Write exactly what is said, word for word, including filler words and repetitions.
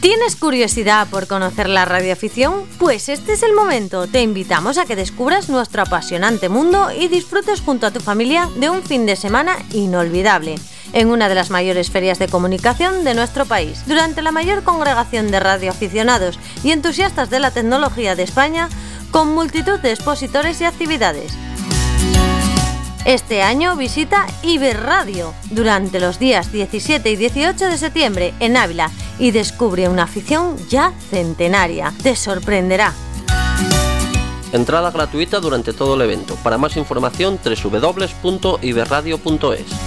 ¿Tienes curiosidad por conocer la radioafición? Pues este es el momento. Te invitamos a que descubras nuestro apasionante mundo y disfrutes junto a tu familia de un fin de semana inolvidable en una de las mayores ferias de comunicación de nuestro país. Durante la mayor congregación de radioaficionados y entusiastas de la tecnología de España, con multitud de expositores y actividades. Este año visita Iberradio durante los días diecisiete y dieciocho de septiembre en Ávila y descubre una afición ya centenaria. Te sorprenderá. Entrada gratuita durante todo el evento. Para más información, doble u doble u doble u punto iberradio punto es.